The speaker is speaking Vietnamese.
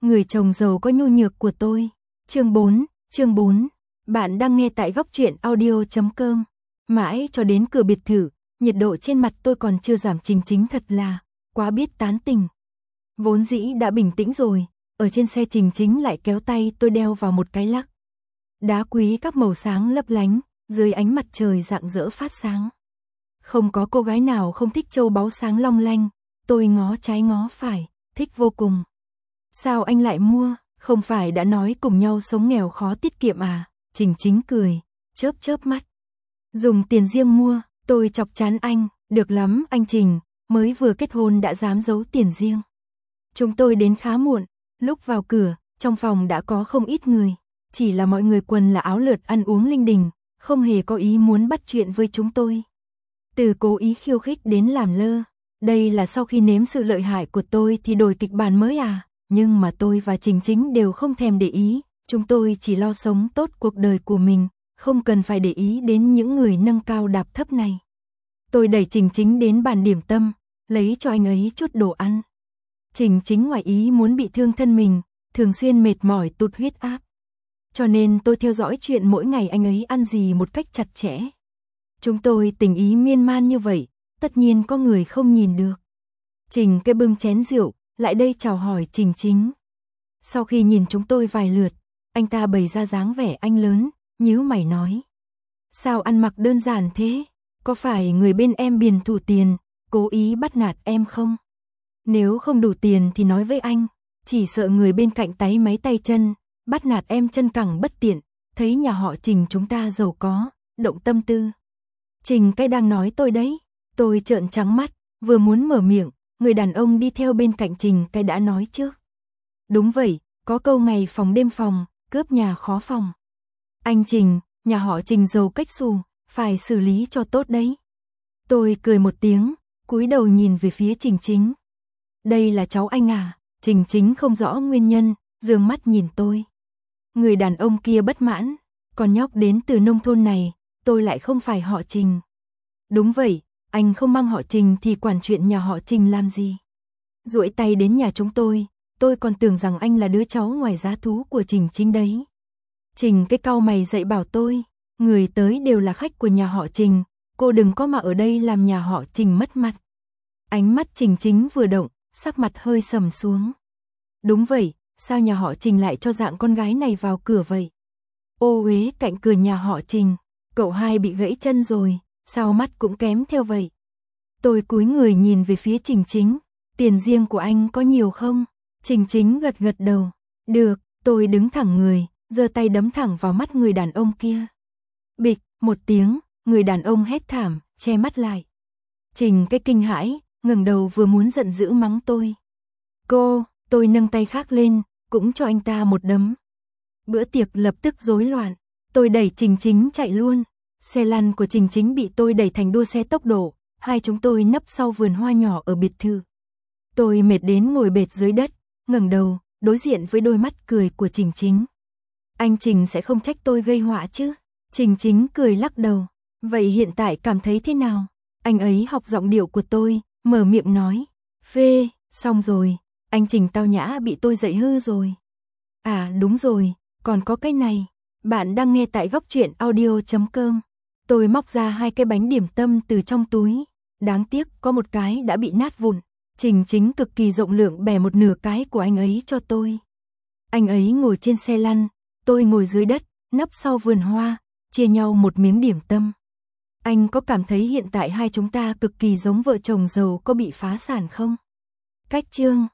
người chồng giàu có nhu nhược của tôi. Chương 4. Bạn đang nghe tại góc truyện audio.com. Mãi cho đến cửa biệt thự, nhiệt độ trên mặt tôi còn chưa giảm. Trình Chính thật là quá biết tán tình. Vốn dĩ đã bình tĩnh rồi, ở trên xe Trình Chính lại kéo tay tôi đeo vào một cái lắc. Đá quý các màu sáng lấp lánh, dưới ánh mặt trời rạng rỡ phát sáng. Không có cô gái nào không thích châu báu sáng long lanh, tôi ngó trái ngó phải, thích vô cùng. Sao anh lại mua, không phải đã nói cùng nhau sống nghèo khó tiết kiệm à? Trình Chính cười, chớp chớp mắt. Dùng tiền riêng mua, tôi chọc chán anh, được lắm anh Trình, mới vừa kết hôn đã dám giấu tiền riêng. Chúng tôi đến khá muộn, lúc vào cửa, trong phòng đã có không ít người, chỉ là mọi người quần là áo lượt ăn uống linh đình, không hề có ý muốn bắt chuyện với chúng tôi. Từ cố ý khiêu khích đến làm lơ, đây là sau khi nếm sự lợi hại của tôi thì đổi kịch bản mới à? Nhưng mà tôi và Trình Chính đều không thèm để ý, chúng tôi chỉ lo sống tốt cuộc đời của mình, không cần phải để ý đến những người nâng cao đạp thấp này. Tôi đẩy Trình Chính đến bàn điểm tâm, lấy cho anh ấy chút đồ ăn. Trình Chính ngoài ý muốn bị thương thân mình, thường xuyên mệt mỏi tụt huyết áp. Cho nên tôi theo dõi chuyện mỗi ngày anh ấy ăn gì một cách chặt chẽ. Chúng tôi tình ý miên man như vậy, tất nhiên có người không nhìn được. Trình cái bưng chén rượu, lại đây chào hỏi Trình Chính. Sau khi nhìn chúng tôi vài lượt, anh ta bày ra dáng vẻ anh lớn, nhíu mày nói. Sao ăn mặc đơn giản thế? Có phải người bên em biền thủ tiền, cố ý bắt nạt em không? Nếu không đủ tiền thì nói với anh, chỉ sợ người bên cạnh táy máy tay chân, bắt nạt em chân cẳng bất tiện, thấy nhà họ Trình chúng ta giàu có, động tâm tư. Trình cái đang nói tôi đấy, tôi trợn trắng mắt, vừa muốn mở miệng, người đàn ông đi theo bên cạnh Trình cái đã nói trước. Đúng vậy, có câu ngày phòng đêm phòng, cướp nhà khó phòng. Anh Trình, nhà họ Trình giàu cách xù, phải xử lý cho tốt đấy. Tôi cười một tiếng, cúi đầu nhìn về phía Trình Chính. Đây là cháu anh à? Trình Chính không rõ nguyên nhân, dương mắt nhìn tôi. Người đàn ông kia bất mãn, con nhóc đến từ nông thôn này, tôi lại không phải họ Trình. Đúng vậy, anh không mang họ Trình thì quản chuyện nhà họ Trình làm gì? Duỗi tay đến nhà chúng tôi còn tưởng rằng anh là đứa cháu ngoài giá thú của Trình Chính đấy. Trình cái cau mày dạy bảo tôi, người tới đều là khách của nhà họ Trình, cô đừng có mà ở đây làm nhà họ Trình mất mặt. Ánh mắt Trình Chính vừa động, sắc mặt hơi sầm xuống. Đúng vậy, sao nhà họ Trình lại cho dạng con gái này vào cửa vậy? Ô uế cạnh cửa nhà họ Trình, cậu hai bị gãy chân rồi, sao mắt cũng kém theo vậy? Tôi cúi người nhìn về phía Trình Chính, tiền riêng của anh có nhiều không? Trình Chính gật gật đầu, được, tôi đứng thẳng người, giơ tay đấm thẳng vào mắt người đàn ông kia. Bịch, một tiếng, người đàn ông hét thảm, che mắt lại. Trình cái kinh hãi, ngẩng đầu vừa muốn giận dữ mắng tôi. Tôi nâng tay khác lên, cũng cho anh ta một đấm. Bữa tiệc lập tức rối loạn, tôi đẩy Trình Chính chạy luôn. Xe lăn của Trình Chính bị tôi đẩy thành đua xe tốc độ, hai chúng tôi nấp sau vườn hoa nhỏ ở biệt thự. Tôi mệt đến ngồi bệt dưới đất, ngẩng đầu, đối diện với đôi mắt cười của Trình Chính. Anh Trình sẽ không trách tôi gây họa chứ? Trình Chính cười lắc đầu. Vậy hiện tại cảm thấy thế nào? Anh ấy học giọng điệu của tôi, mở miệng nói. Phê, xong rồi, anh Trình tao nhã bị tôi dạy hư rồi. À đúng rồi, còn có cái này. Bạn đang nghe tại góc truyện audio.com. Tôi móc ra 2 cái bánh điểm tâm từ trong túi. Đáng tiếc có một cái đã bị nát vụn. Trình Chính cực kỳ rộng lượng bẻ một nửa cái của anh ấy cho tôi. Anh ấy ngồi trên xe lăn, tôi ngồi dưới đất, nấp sau vườn hoa, chia nhau một miếng điểm tâm. Anh có cảm thấy hiện tại hai chúng ta cực kỳ giống vợ chồng giàu có bị phá sản không? Cách chương